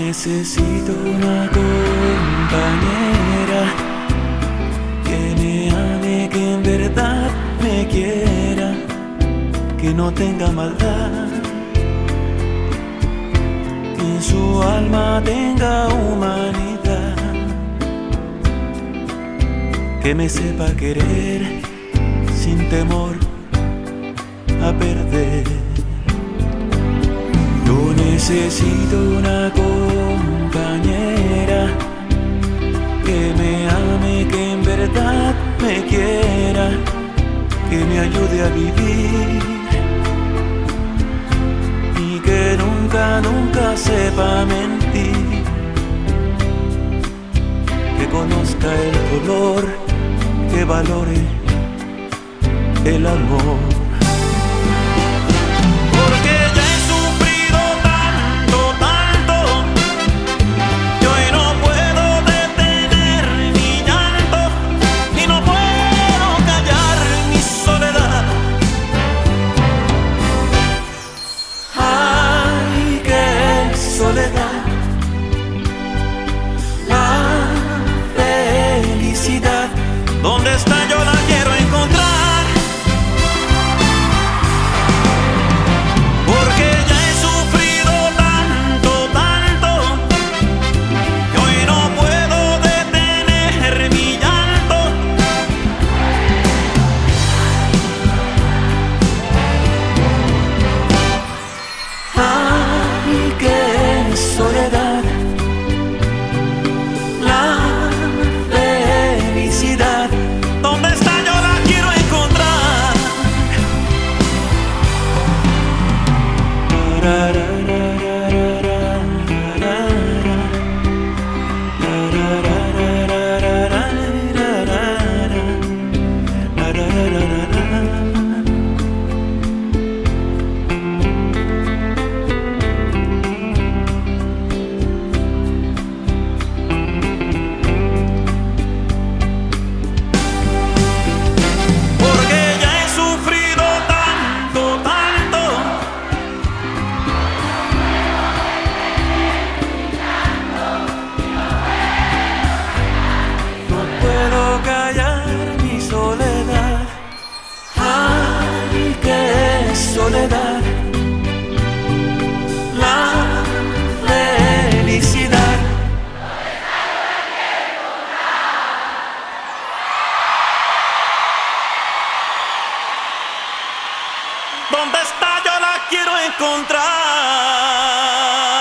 Necesito una compañera que me ame, que en verdad me quiera, que no tenga maldad, que en su alma tenga humanidad, que me sepa querer sin temor a perder. Yo necesito una compañera que me ame, que en verdad me quiera, que me ayude a vivir y que nunca, nunca sepa mentir, que conozca el dolor, que valore el amor. ¿Dónde está? Yo la quiero encontrar, porque ya he sufrido tanto, tanto, que hoy no puedo detener mi llanto. Ay, qué soledad, la felicidad. ¿Dónde está? Yo la quiero encontrar. Soledad, la felicidad. ¿Dónde está? Yo la quiero encontrar.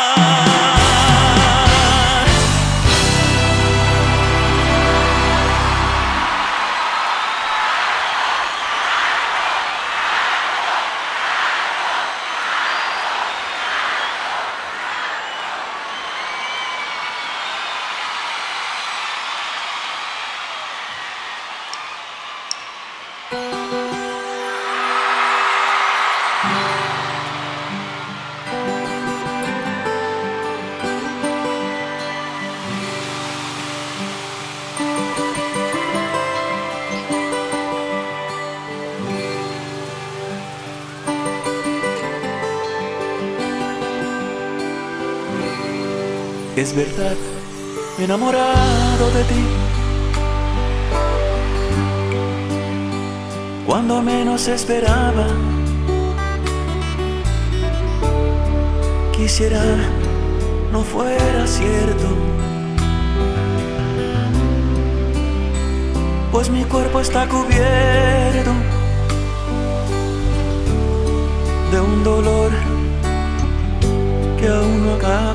Es verdad, me he enamorado de ti, cuando menos esperaba. Quisiera no fuera cierto, pues mi cuerpo está cubierto de un dolor que aún no acaba.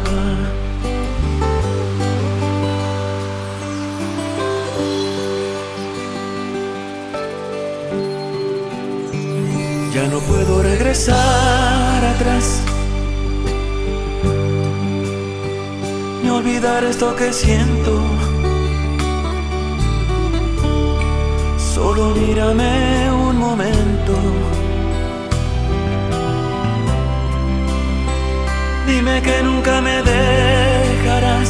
Ya no puedo regresar atrás, ni olvidar esto que siento. Solo mírame un momento, dime que nunca me dejarás,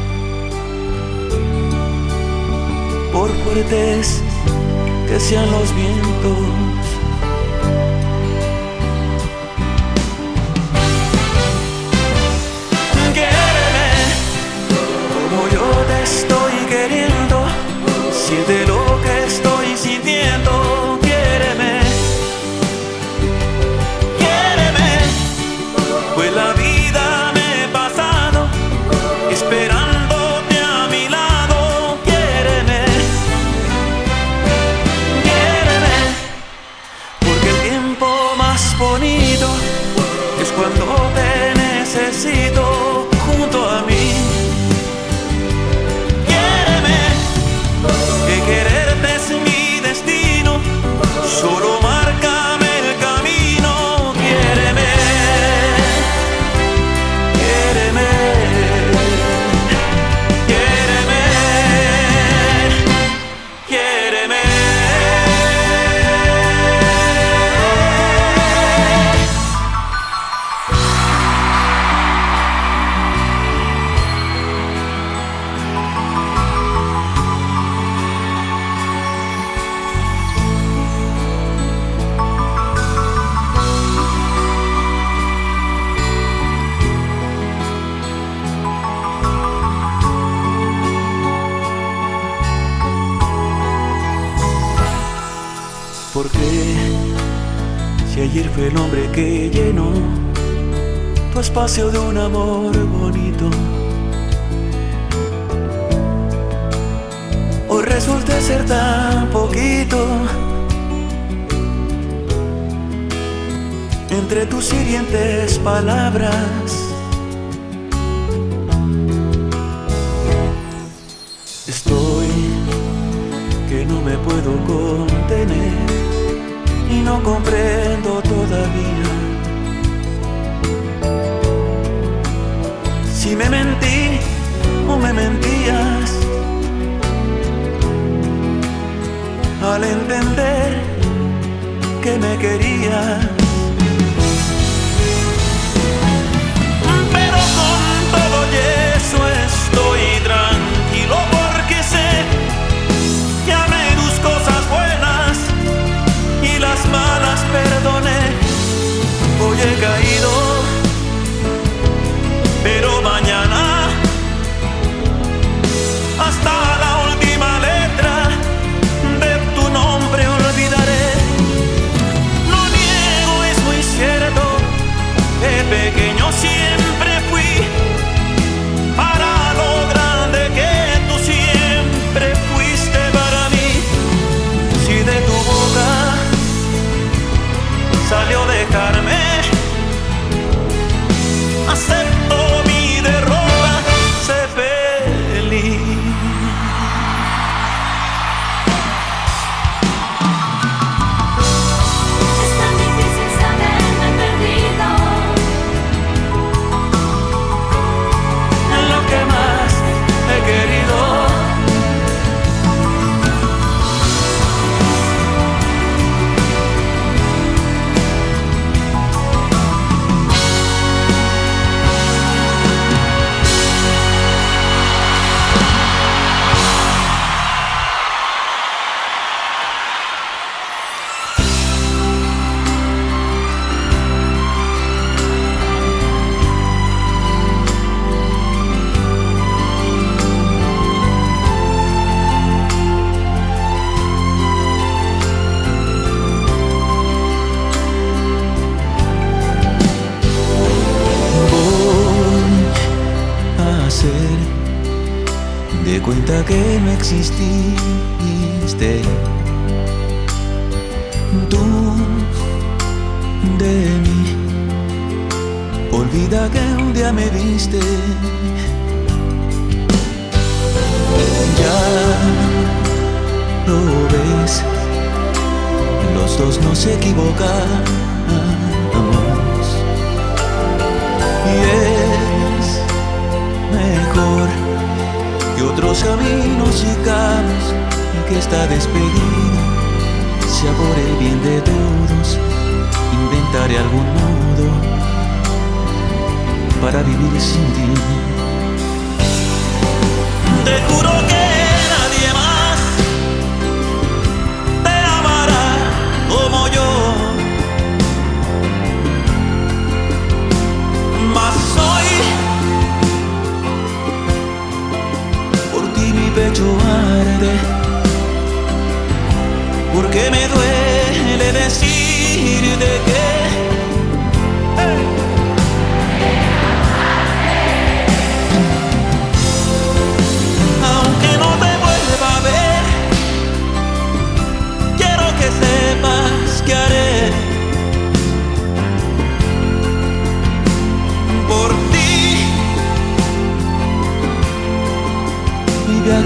por fuertes que sean los vientos. Quiéreme más bonito es cuando te necesito junto a mí. Quiéreme, que quererte es mi destino, solo márcame el camino. Quiéreme, quiéreme, quiéreme, quiéreme. Porque si ayer fue el hombre que llenó tu espacio de un amor bonito, hoy resulta ser tan poquito. Entre tus hirientes palabras estoy que no me puedo contener y no comprendo todavía si me mentí o me mentías al entender que me querías. Pero con todo y eso estoy tranquilo porque sé que amé tus cosas buenas y las malas perdoné. Hoy he caído, pero mañana hasta la última letra de tu nombre olvidaré. No niego, es muy cierto, que pequeño siempre fui para lo grande que tú siempre fuiste para mí. Si de tu boca salió dejarme, acepto mi derrota, sé feliz. Es tan difícil saberme perdido En lo que más he querido, de cuenta que no exististe. Tú de mí, olvida que un día me viste. Ya lo ves, los dos nos equivocamos y es mejor que otros caminos sigamos y que esta despedida sea por el bien de todos. Inventaré algún modo para vivir sin ti. Te juro que nadie más te amará como yo, mas hoy por ti mi pecho arde, porque me duele decir de que aunque no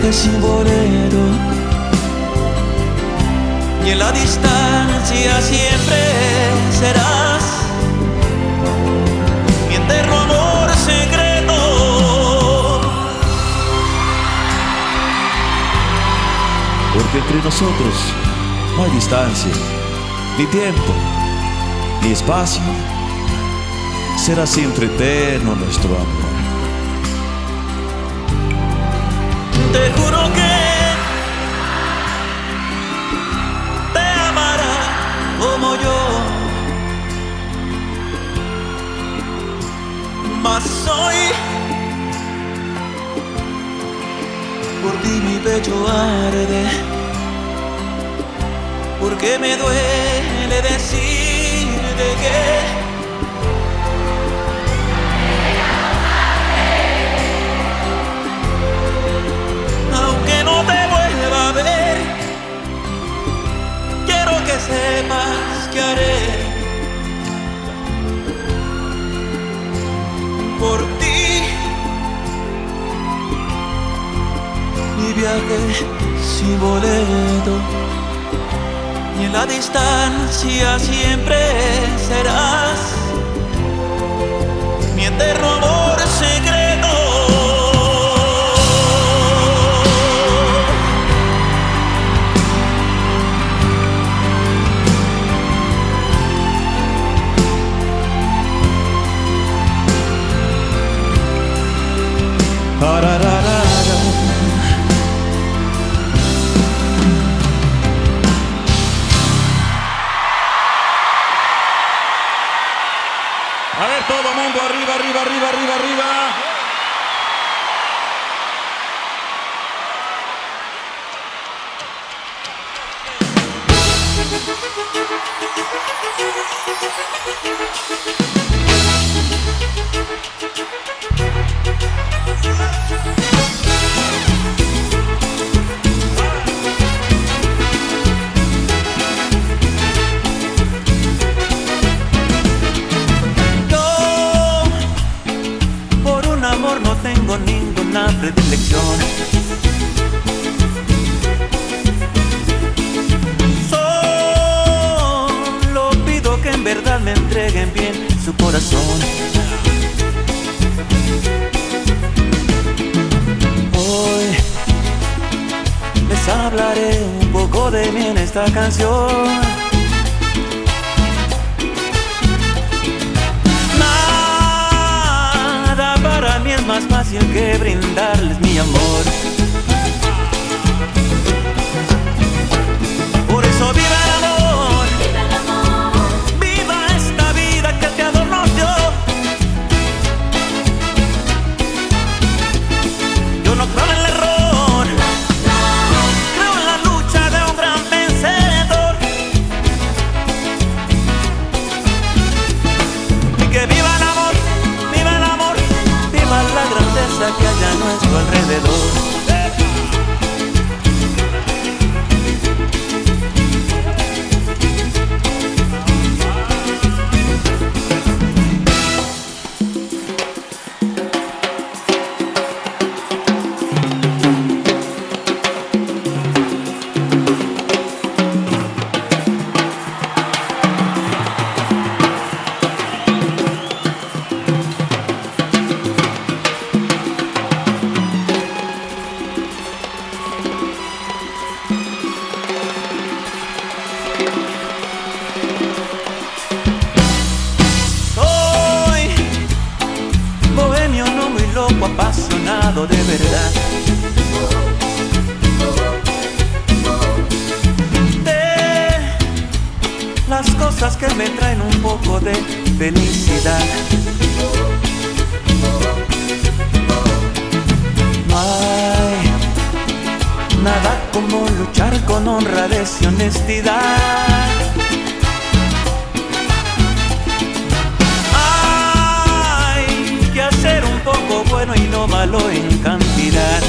viaje sin boleto, y en la distancia siempre serás mi eterno amor secreto. Porque entre nosotros no hay distancia, ni tiempo, ni espacio. Será siempre eterno nuestro amor. Te juro que te amará como yo, mas hoy por ti mi pecho arde, porque me duele decirte que no te vuelva a ver, quiero que sepas que haré por ti mi viaje sin boleto, y en la distancia siempre serás mi eterno amor secreto. A ver, todo mundo arriba, arriba, arriba, arriba, arriba. No tengo ninguna predilección, solo pido que en verdad me entreguen bien su corazón. Hoy les hablaré un poco de mí en esta canción. Para mí es más fácil que brindarles mi amor. Por eso viva el amor, Viva el amor, viva esta vida que el Creador nos dio. Yo no creo en el error, creo en la lucha de un gran vencedor. Y que viva el amor, viva el amor, viva la grandeza que hay a nuestro alrededor. Apasionado de verdad, de las cosas que me traen un poco de felicidad. No hay nada como luchar con honradez y honestidad. Ser un poco bueno y no malo en cantidad.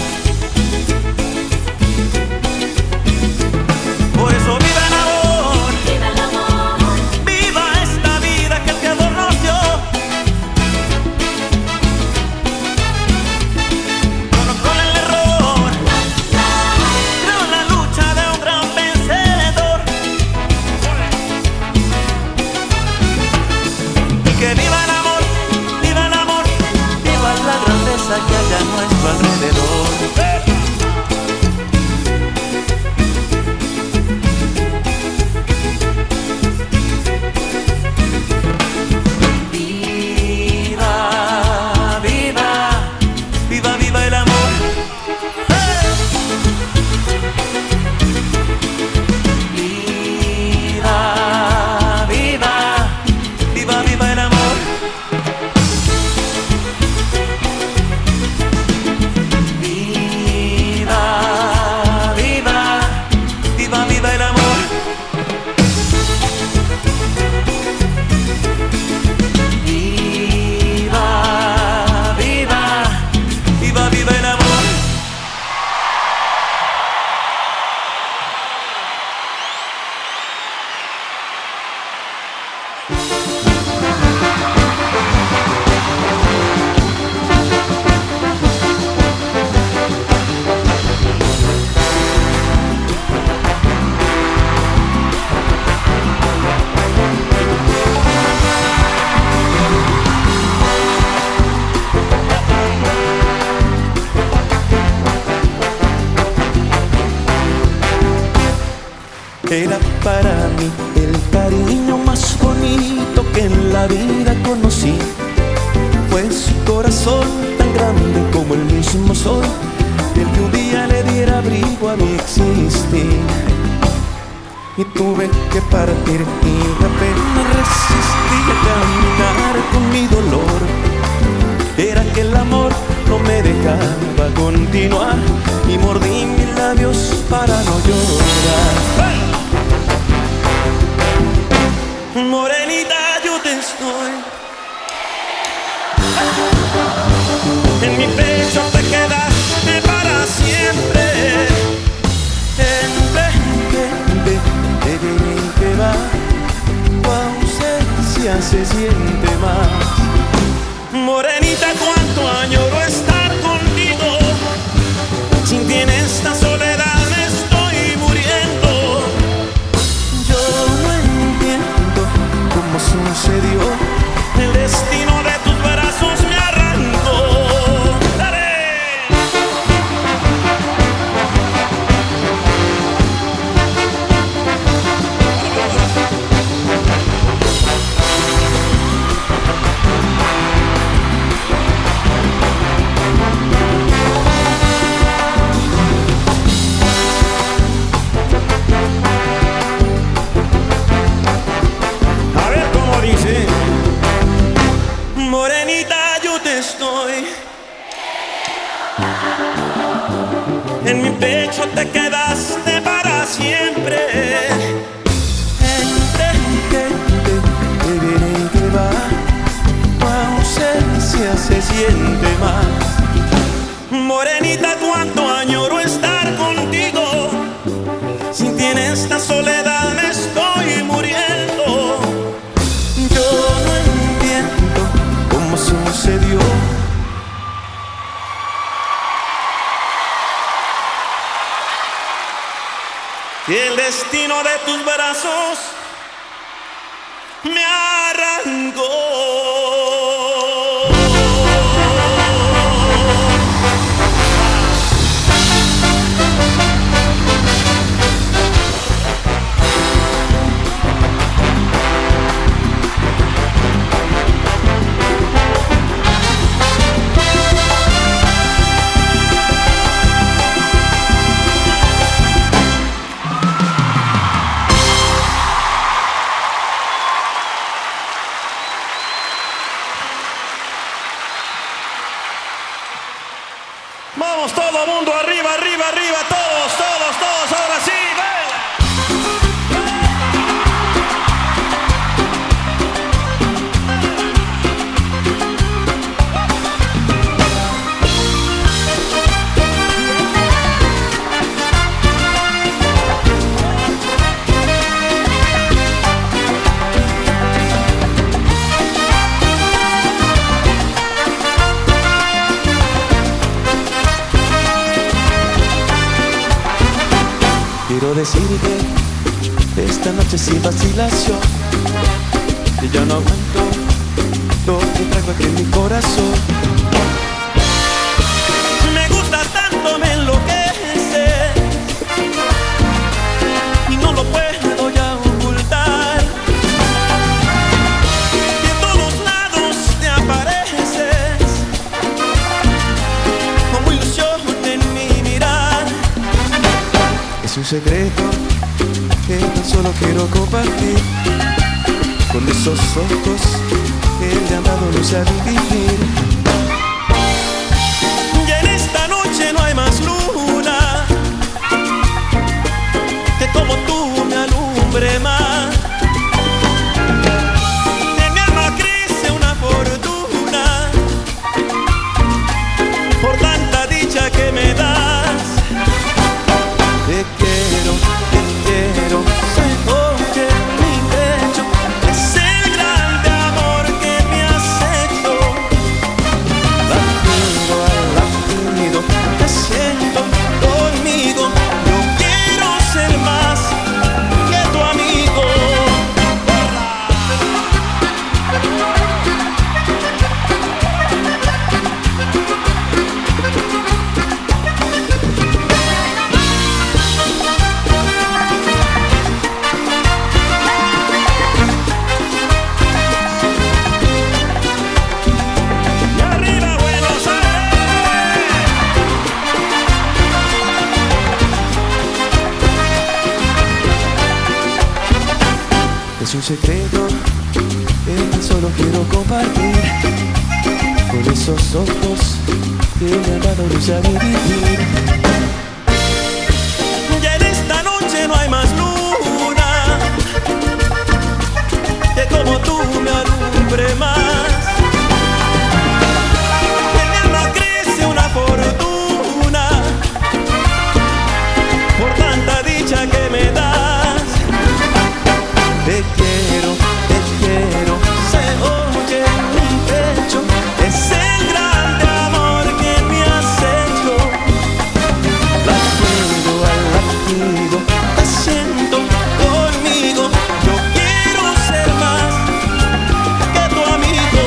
Por eso viva el amor, viva el amor, viva esta vida que el Creador nos dio. Yo no creo en el error, belleza que hay a nuestro alrededor. Era para mí el cariño más bonito que en la vida conocí. Fue su corazón tan grande como el mismo sol, el que un día le diera abrigo a mi existir. Y tuve que partir y apenas resistí a caminar con mi dolor. Era que el amor no me dejaba continuar y mordí mis labios para no llorar. Morenita, yo te estoy. En mi pecho te quedaste para siempre. Que va, tu ausencia se siente más. Morenita, cuánto añoro estar contigo. Sin ti en esta soledad me estoy muriendo. Yo no entiendo cómo sucedió. El destino de tus brazos me arrancó. ¡Dale! A ver cómo dice. Morenita, yo te estoy. En mi pecho te quedaste para siempre. Que viene y que va, tu ausencia se siente más. Morenita, cuánto añoro estar contigo. Sin ti en esta soledad me estoy muriendo. Yo no entiendo cómo sucedió. Y el destino de tus brazos me arrancó. Vamos todo mundo arriba, arriba, arriba, todos, todos, todos, ahora sí, baila. Quiero decir que esta noche sin vacilación, que ya no aguanto lo que traigo aquí en mi corazón. secreto que tan solo quiero compartir con esos ojos que le han dado luz a vivir. Y en esta noche no hay más luna que como tú me alumbre más. En mi alma crece una fortuna por tanta dicha que me das. Te quiero, se oye en mi pecho. Es el grande amor que me has hecho. Latido al latido, te siento conmigo. Yo quiero ser más que tu amigo. Y arriba Buenos Aires. Es un secreto que tan solo quiero compartir con esos ojos que me han dado luz a vivir. Y en esta noche no hay más luna que como tú me alumbre más. En mi alma crece una fortuna por tanta dicha que me das. Te quiero, se oye en mi pecho. Es el grande amor que me has hecho. Latido al latido, te siento conmigo. Yo quiero ser más que tu amigo.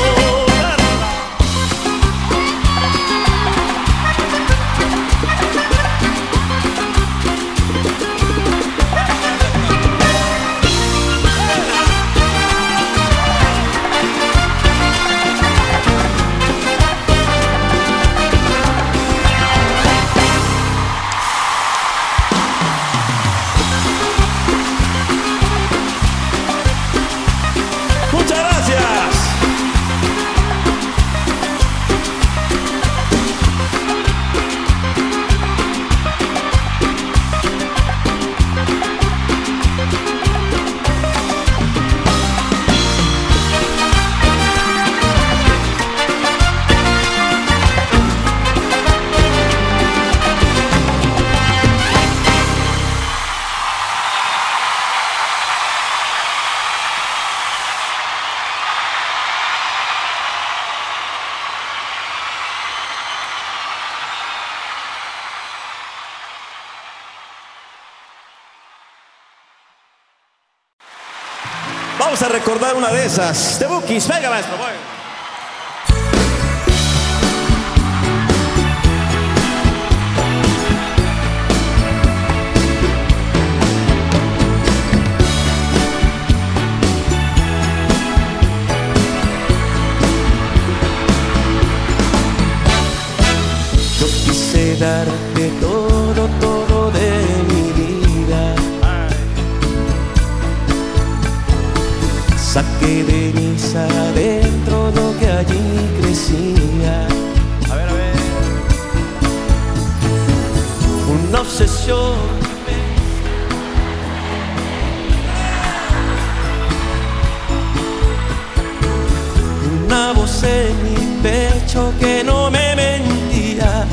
Muchas gracias. Vamos a recordar una de esas. The Bookies, venga maestro, voy. Yo quise darte todo, todo de mi vida. Saqué de mis adentro lo que allí crecía. A ver, a ver. Una obsesión, una voz en mi pecho que no me mentía.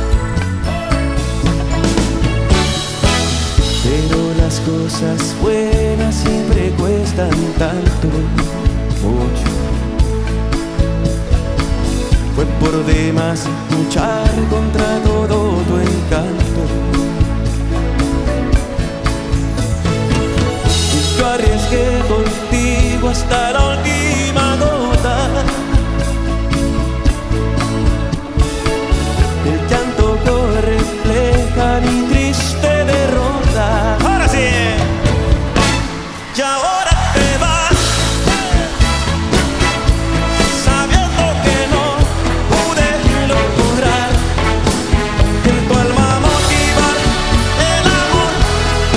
Pero las cosas buenas siempre cuestan tanto, mucho. Fue por demás luchar contra todo tu encanto. Y yo arriesgué contigo hasta la última gota. El llanto que refleja mi triste derrota. Ahora sí. Y ahora te vas, sabiendo que no pude lograr en tu alma motivar el amor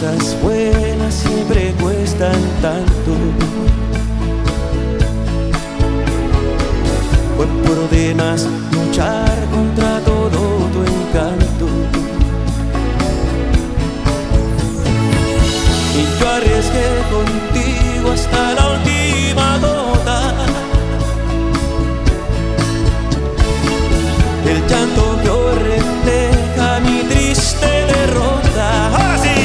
cosas buenas siempre cuestan tanto. Fue por demás luchar contra todo tu encanto. Y yo arriesgué contigo hasta la última gota. El llanto que hoy refleja mi triste derrota. ¡Ahora sí!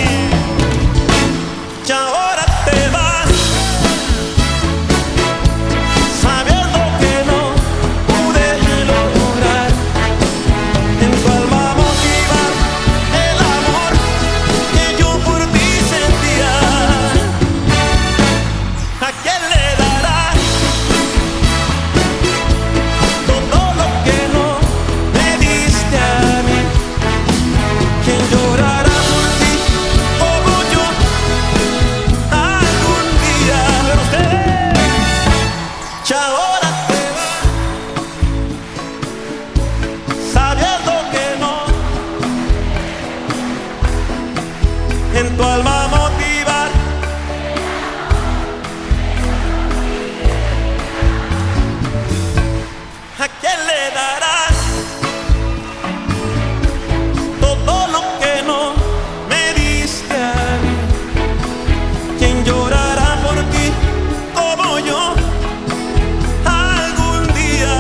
Y ahora te vas, sabiendo que no pude lograr en tu alma motivar el amor que yo por ti sentía. ¿A quién le darás todo lo que no me diste a mí? ¿Quién llorará por ti como yo algún día? Pero usted, y ahora te vas, sabiendo que no en tu alma motivar ¿a quién le darás todo lo que no me diste a mí? ¿Quién llorará por ti como yo algún día?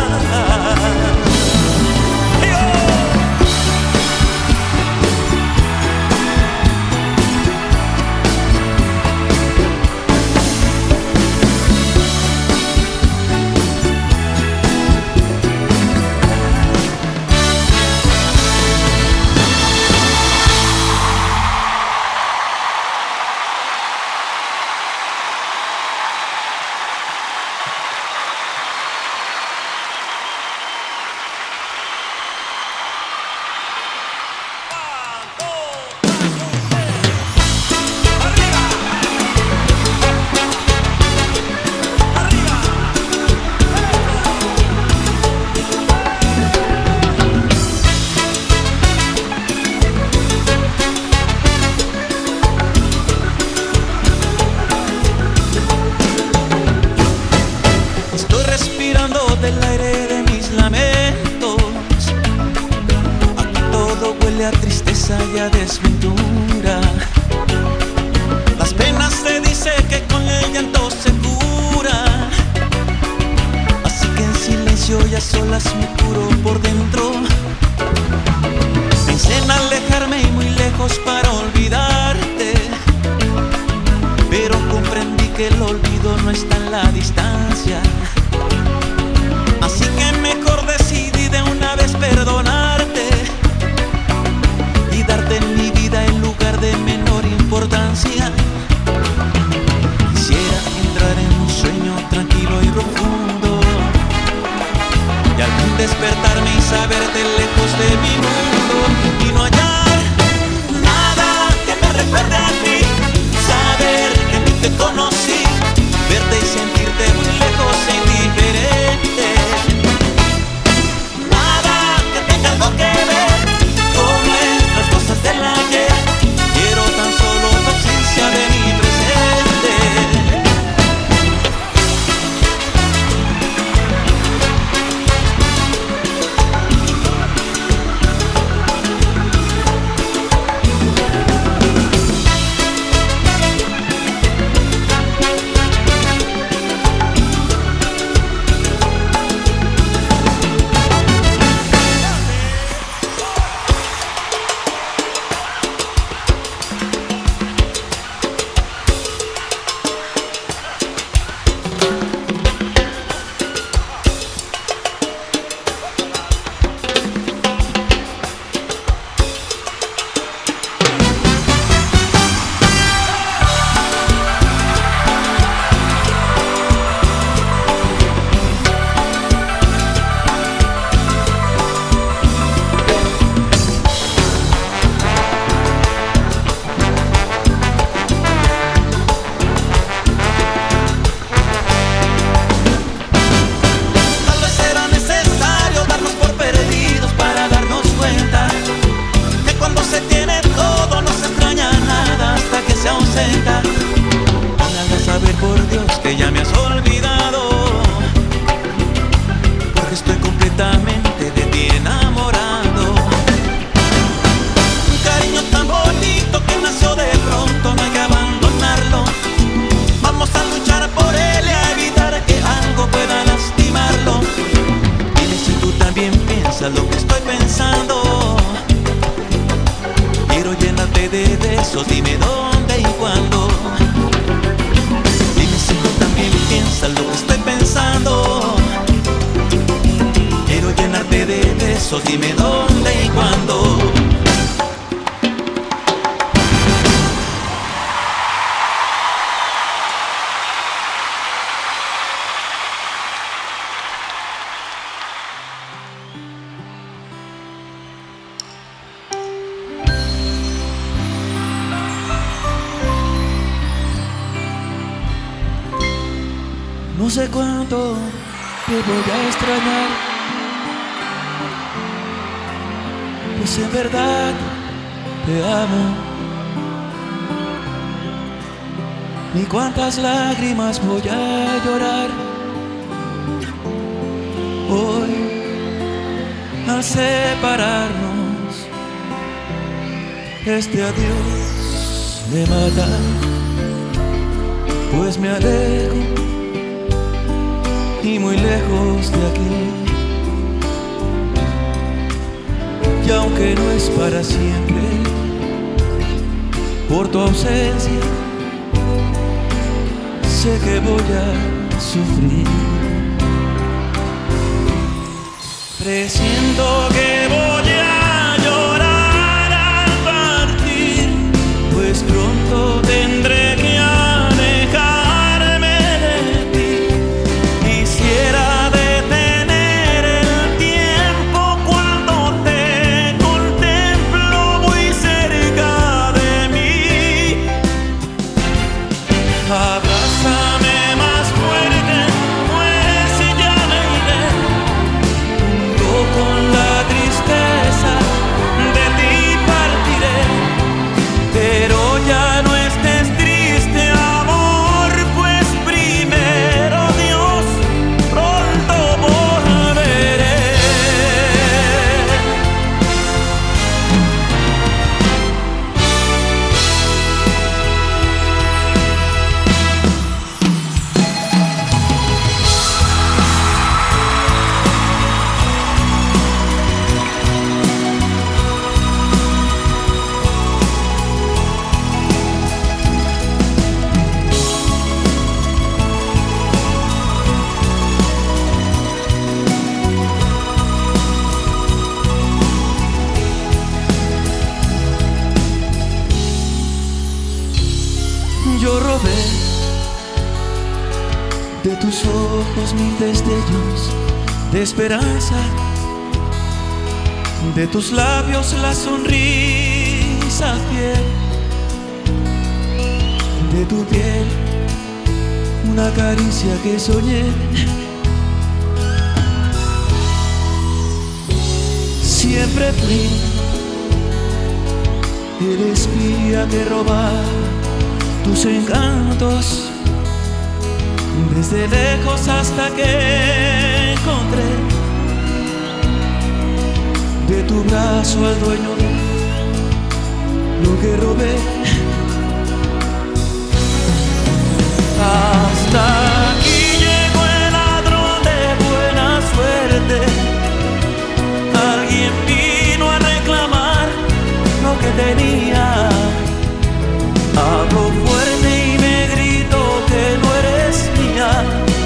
Estoy respirando del aire de mis lamentos. Aquí todo huele a tristeza y a desventura. Las penas se dice que con el llanto se cura. Así que en silencio y a solas me curo por dentro. Pensé en alejarme y muy lejos para olvidarte, pero comprendí que el olvido no está en la distancia. Así que mejor decidí de una vez perdonarte y darte en mi vida el lugar de menor importancia. Quisiera entrar en un sueño tranquilo y profundo y al fin despertarme y saberte lejos de mi mundo y no hallar nada que me recuerde a ti. Saber que ni te conocí, verte y sentirte muy lejos e indiferente. Nada que tenga algo que ver con nuestras cosas del ayer. Quiero tan solo tu ausencia de mi presente. piensa lo que estoy pensando. Quiero llenarte de besos, dime dónde y cuándo. Dime si tú también piensas lo que estoy pensando. Quiero llenarte de besos, dime dónde y cuándo. No sé cuánto te voy a extrañar, pues en verdad te amo. Ni cuántas lágrimas voy a llorar hoy al separarnos. Este adiós me mata, pues me alejo y muy lejos de aquí. Y aunque no es para siempre, por tu ausencia sé que voy a sufrir. Presiento que voy a llorar al partir, pues pronto tendré que alejarme de ti. Quisiera detener el tiempo cuando te contemplo muy cerca de mí. Abrázame más fuerte, pues ya me iré, junto con la tristeza de ti partiré. Pero ya no estés triste, amor, pues primero Dios, pronto volveré. Yo robé de tus ojos mil destellos de esperanza, de tus labios la sonrisa fiel, de tu piel una caricia que soñé. Siempre fui el espía que robaba tus encantos, desde lejos hasta que encontré de tu brazo al dueño de lo que robé. Hasta aquí llegó el ladrón de buena suerte. Alguien vino a reclamar lo que tenía. Habló fuerte y me gritó que no eres mía.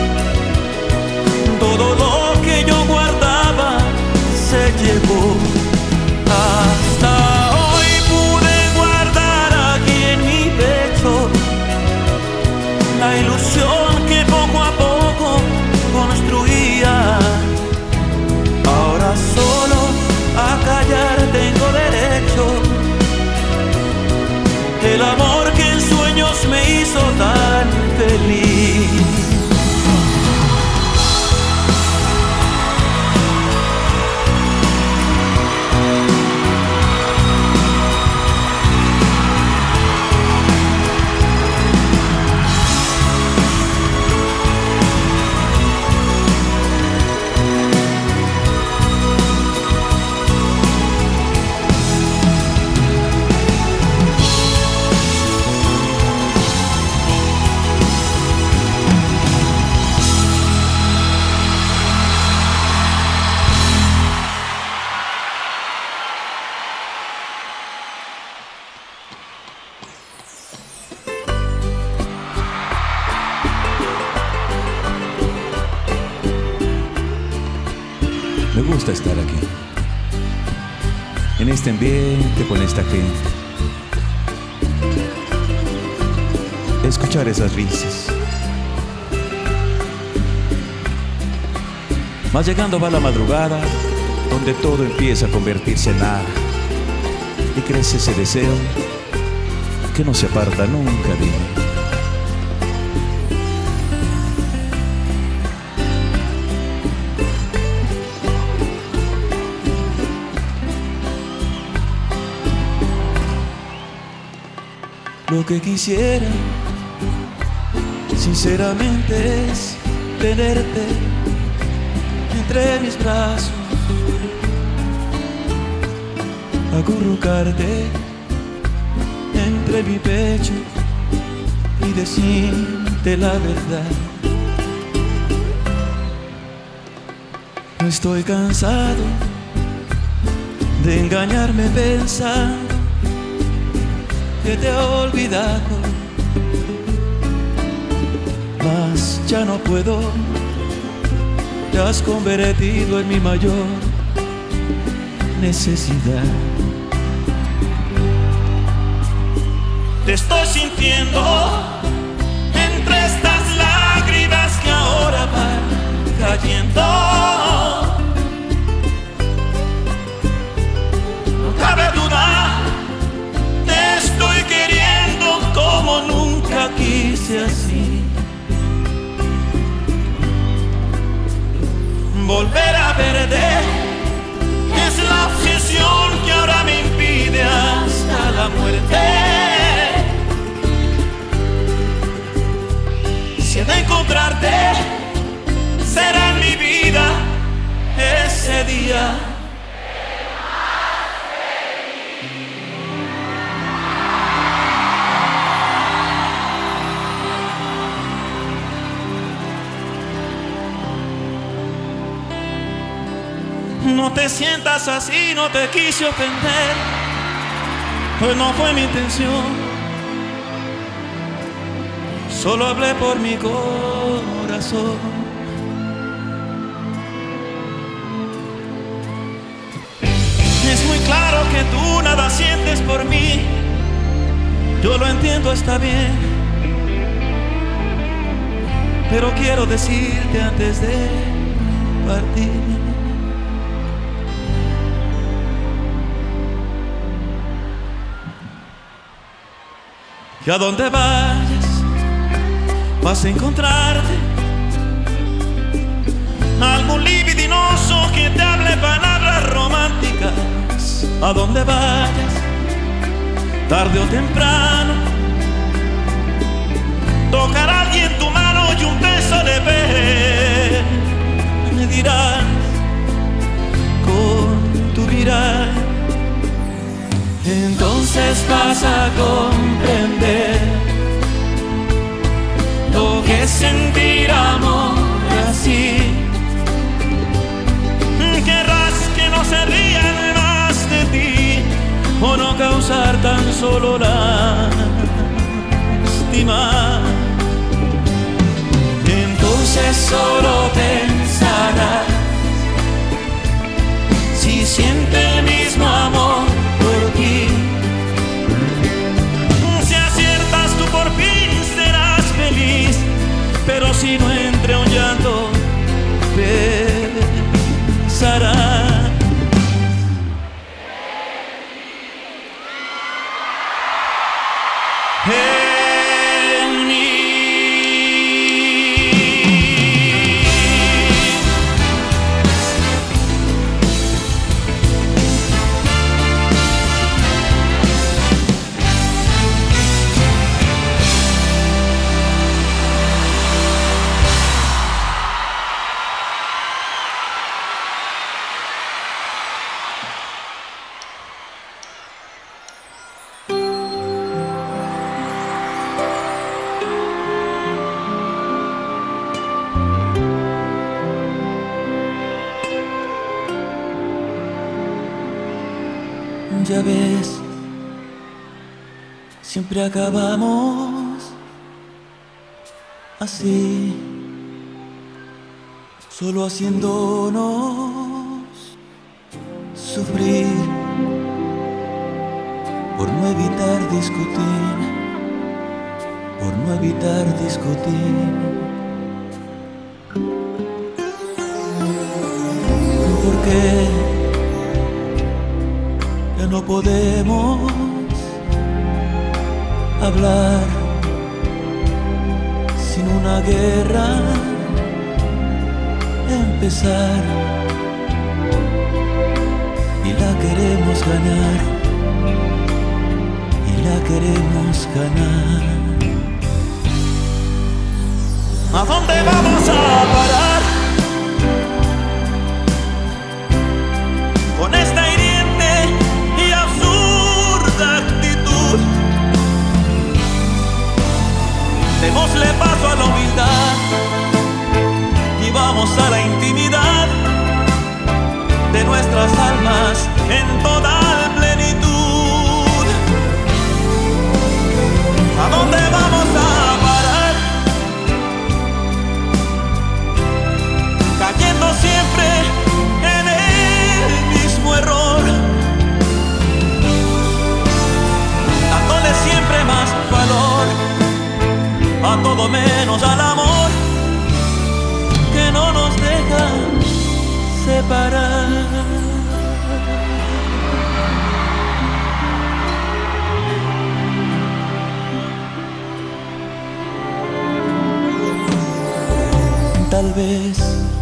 Todo lo que yo guardaba se llevó. Hasta hoy pude guardar aquí en mi pecho la ilusión que gusta estar aquí, en este ambiente, con esta gente. Escuchar esas risas. Mas llegando va la madrugada, donde todo empieza a convertirse en nada, y crece ese deseo que no se aparta nunca de mí. Lo que quisiera, sinceramente, es tenerte entre mis brazos, acurrucarte entre mi pecho y decirte la verdad. No estoy cansado de engañarme pensando que te he olvidado, mas ya no puedo. Te has convertido en mi mayor necesidad. Te estoy sintiendo entre estas lágrimas que ahora van cayendo. No cabe duda, te estoy queriendo como nunca quise así. Volver a verte es la obsesión que ahora me impide hasta la muerte. Si he de encontrarte, será en mi vida ese día. No te sientas así, no te quise ofender, pues no fue mi intención. Solo hablé por mi corazón. Es muy claro que tú nada sientes por mí. Yo lo entiendo, está bien, pero quiero decirte antes de partir que a donde vayas vas a encontrarte algún libidinoso que te hable palabras románticas. A donde vayas, tarde o temprano, tocará alguien tu mano y un beso de ver. Me dirás con tu mirar, entonces vas a comprender lo que es sentir amor así. Querrás que no se rían más de ti o no causar tan solo lástima. Entonces solo pensarás si siente el mismo amor por ti. Si aciertas tú por fin serás feliz, pero si no entre un llanto pensarás. En mí. Ya ves, siempre acabamos así, solo haciéndonos sufrir por no evitar discutir, por no evitar discutir. ¿Por qué que no podemos hablar sin una guerra empezar? Y la queremos ganar, y la queremos ganar. ¿A dónde vamos a parar? Con esta hiriente y absurda actitud. Démosle paso a la humildad y vamos a la intimidad de nuestras almas en total plenitud. ¿A dónde vamos a parar? Cayendo siempre en el mismo error, dándole siempre más valor a todo menos al amor que no nos deja separar. Tal vez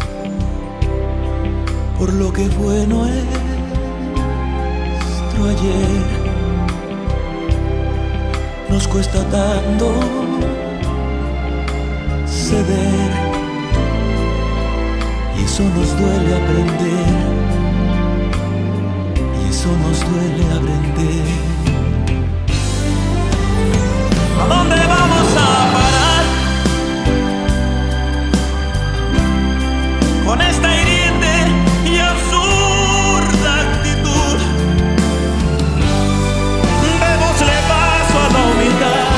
por lo que fue nuestro ayer nos cuesta tanto ceder, y eso nos duele aprender, y eso nos duele aprender. ¿A dónde vamos a parar? Con esta hiriente y absurda actitud. Démosle paso a la humildad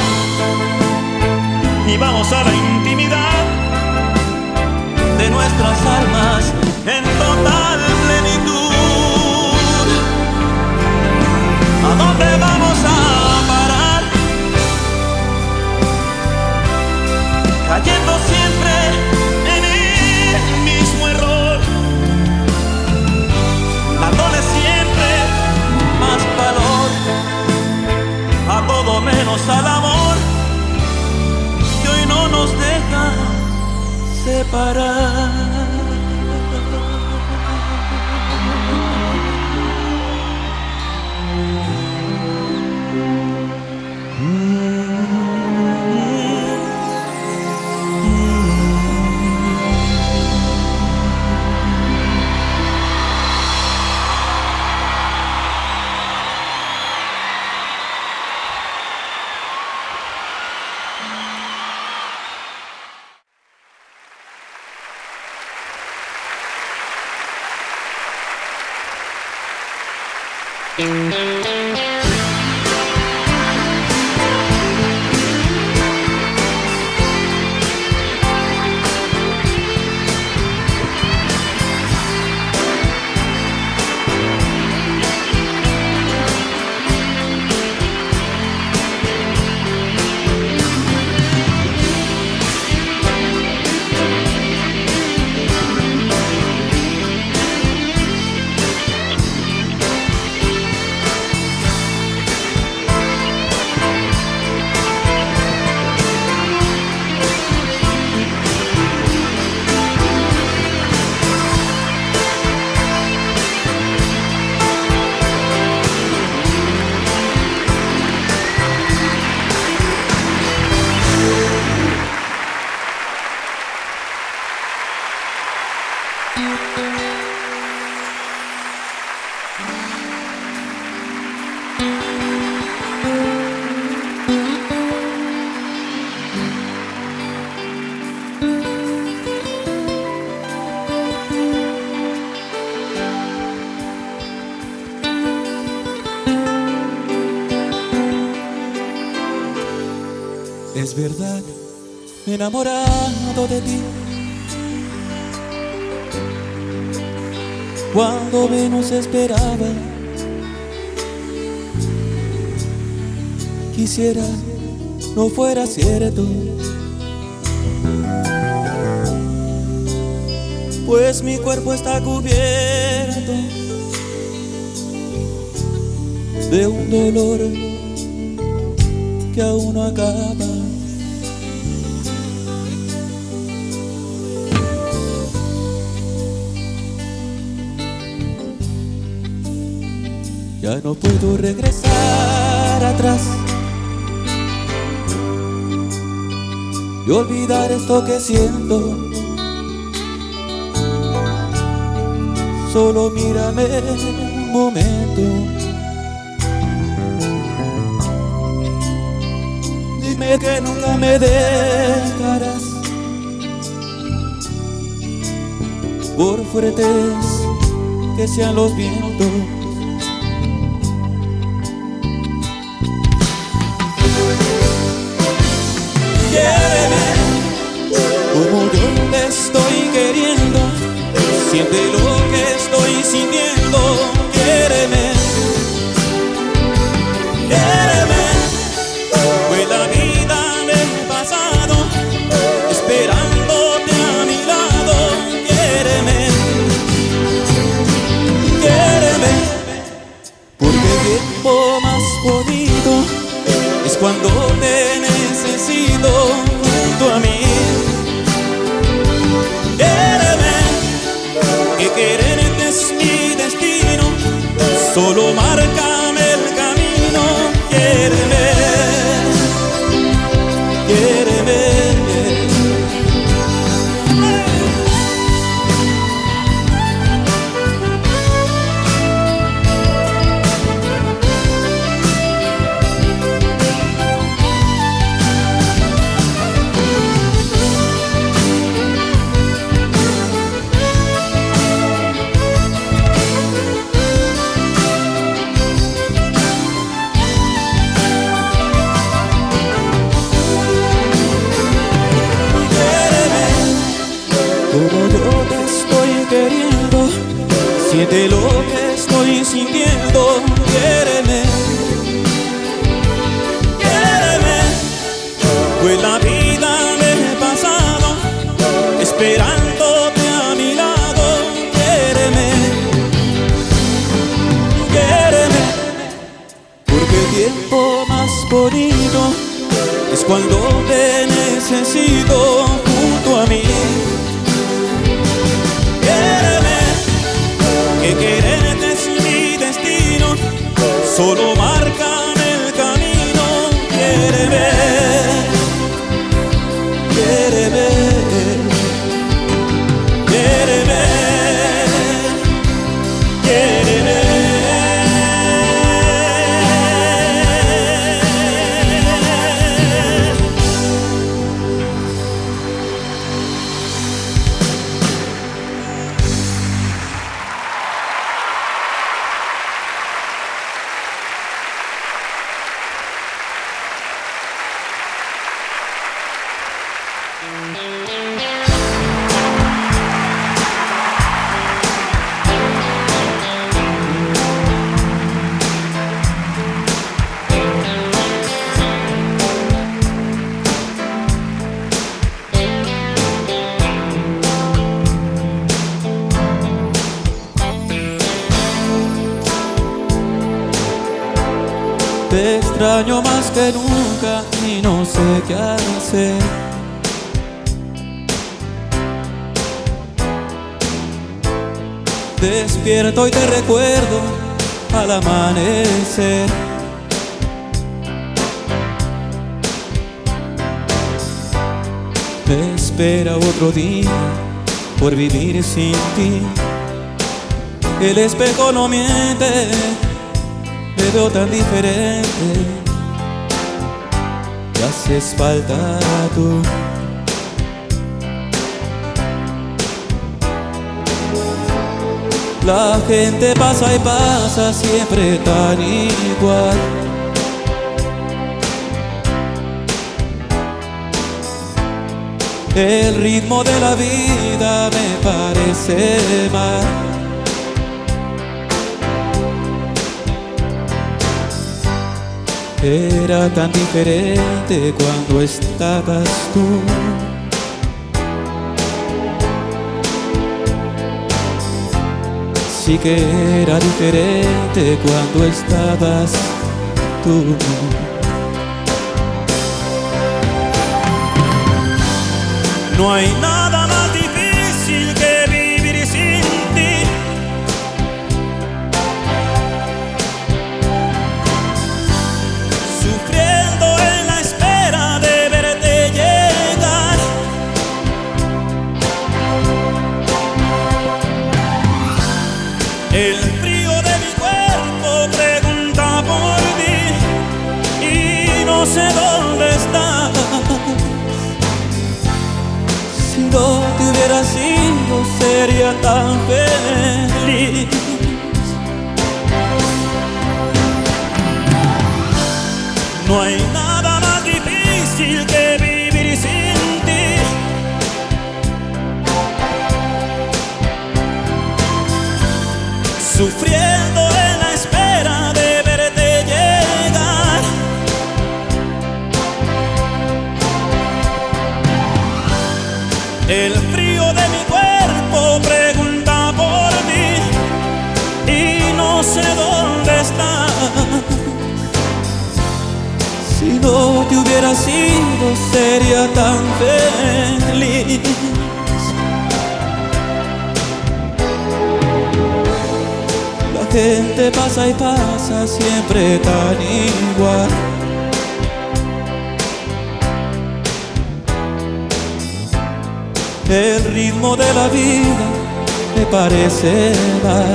y vamos a la intimidad de nuestras almas en total plenitud. ¿A dónde vamos a parar? Cayendo siempre en el mismo error, dándole siempre más valor a todo menos al amor que hoy no nos deja separar. Es verdad, enamorado de ti, cuando menos esperaba. Quisiera no fuera cierto, pues mi cuerpo está cubierto de un dolor que aún no acaba. Ya no puedo regresar atrás y olvidar esto que siento. Solo mírame un momento, dime que nunca me dejarás, por fuertes que sean los vientos. Quiéreme como yo te estoy queriendo, siente lo que estoy sintiendo. Quiéreme, quiéreme, pues la vida me he pasado esperándote a mi lado. Quiéreme, quiéreme, porque el tiempo más bonito es cuando te necesito junto a mí. Quiéreme, que quererte es mi destino, solo márcame el camino. Quiéreme, quiéreme. Como yo te estoy queriendo, siente lo que estoy sintiendo. Quiéreme, quiéreme, pues la vida me he pasado esperándote a mi lado. Quiéreme, quiéreme, porque el tiempo más bonito es cuando te necesito junto a mí. Quiéreme, que quererte es mi destino, solo márcame el camino. Quiéreme, quiéreme, quiéreme, quiéreme. Te extraño más que nunca y no sé qué hacer. Despierto y te recuerdo al amanecer. Me espera otro día por vivir sin ti. El espejo no miente, me veo tan diferente. Te haces falta tú. La gente pasa y pasa siempre tan igual. El ritmo de la vida me parece mal. Era tan diferente cuando estabas tú. Sí que era diferente cuando estabas tú. No hay nada más difícil que vivir sin ti. Sufriendo en la espera de verte llegar. El frío de mi cuerpo pregunta por ti y no sé dónde estás. Si no te hubiera sido, sería tan feliz. No hay nada más difícil que vivir sin ti. Sufriendo en la espera de verte llegar. El frío de mi cuerpo pregunta por ti y no sé dónde estás. Si no te hubiera sido, sería tan feliz. La gente pasa y pasa siempre tan igual. El ritmo de la vida me parece mal.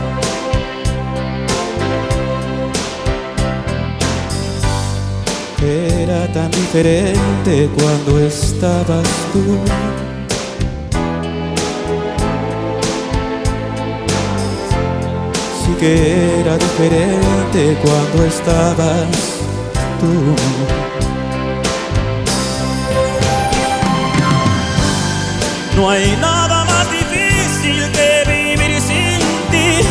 Era tan diferente cuando estabas tú. Sí que era diferente cuando estabas tú. No hay nada más difícil que vivir sin ti.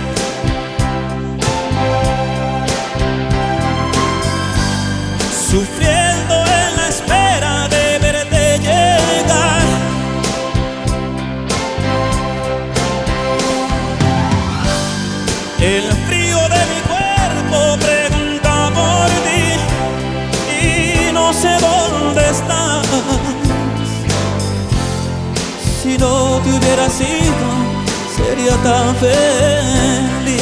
Sufriendo en la espera de verte llegar. El frío de mi cuerpo pregunta por ti y no sé dónde estás. Si no te hubiera sido, sería tan feliz.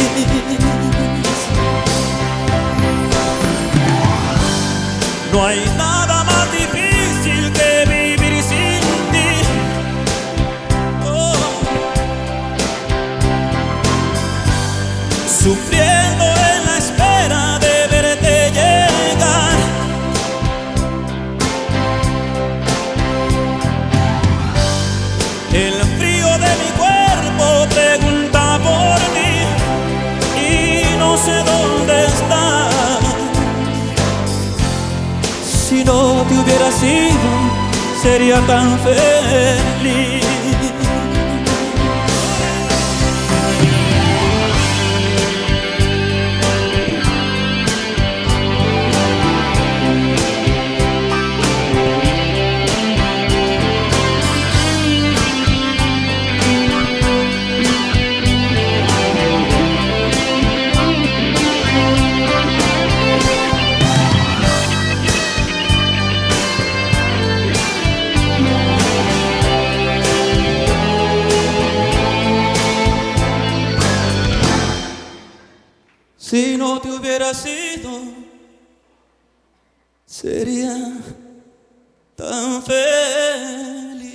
No hay nada más difícil que vivir sin ti. Oh. Sufriendo en la espera de verte llegar. El frío de mi cuerpo pregunta por ti y no sé dónde estás. Si no te hubiera sido, sería tan feliz. Si no te hubiera sido, sería tan feliz.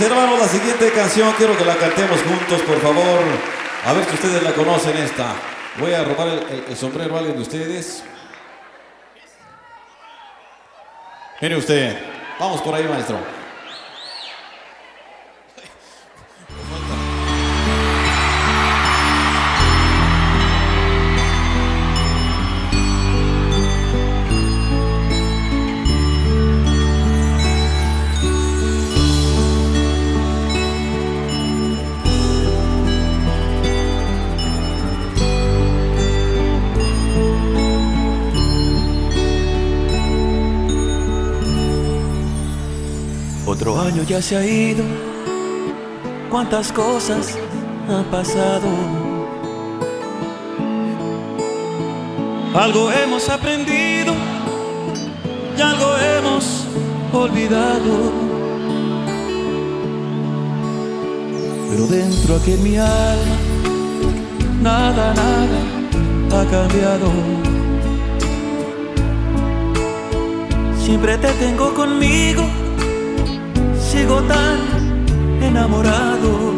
hermanos, la siguiente canción quiero que la cantemos juntos, por favor. A ver si ustedes la conocen esta. Voy a robar el sombrero a alguien de ustedes. Mire usted. Vamos por ahí, maestro. Otro año ya se ha ido, cuántas cosas han pasado. Algo hemos aprendido y algo hemos olvidado. Pero dentro aquí en mi alma, nada ha cambiado. Siempre te tengo conmigo, sigo tan enamorado.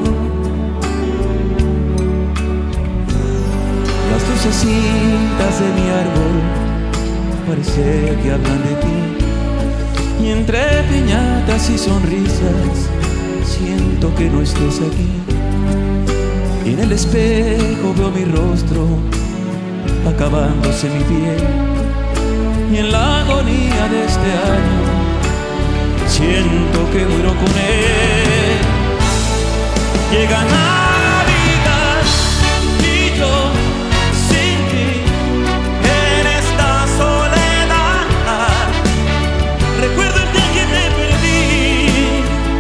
Las lucecitas de mi árbol parece que hablan de ti, y entre piñatas y sonrisas siento que no estés aquí. Y en el espejo veo mi rostro acabándose mi piel, y en la agonía de este año siento que muero con él. Llega Navidad y yo sin ti en esta soledad. Recuerdo el día que te perdí.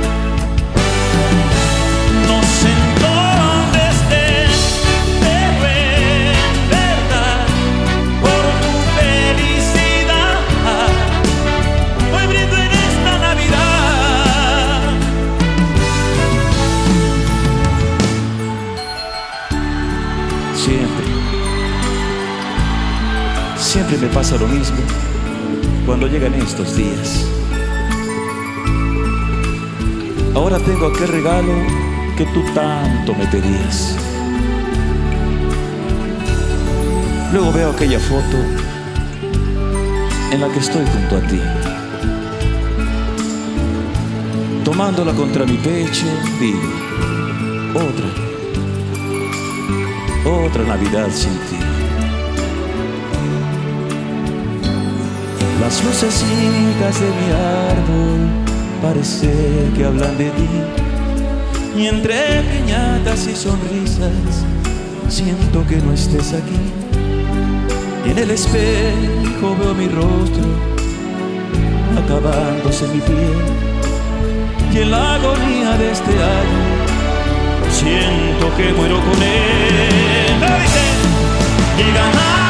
No sé en dónde estés, pero en verdad por tu felicidad hoy brindo en esta Navidad. Siempre me pasa lo mismo cuando llegan estos días. Ahora tengo aquel regalo que tú tanto me pedías. Luego veo aquella foto en la que estoy junto a ti, tomándola contra mi pecho. Digo, otra Navidad sin ti. Las lucecitas de mi árbol parece que hablan de ti, y entre piñatas y sonrisas siento que no estés aquí. Y en el espejo veo mi rostro acabándose mi piel, y en la agonía de este año siento que muero con él. Llega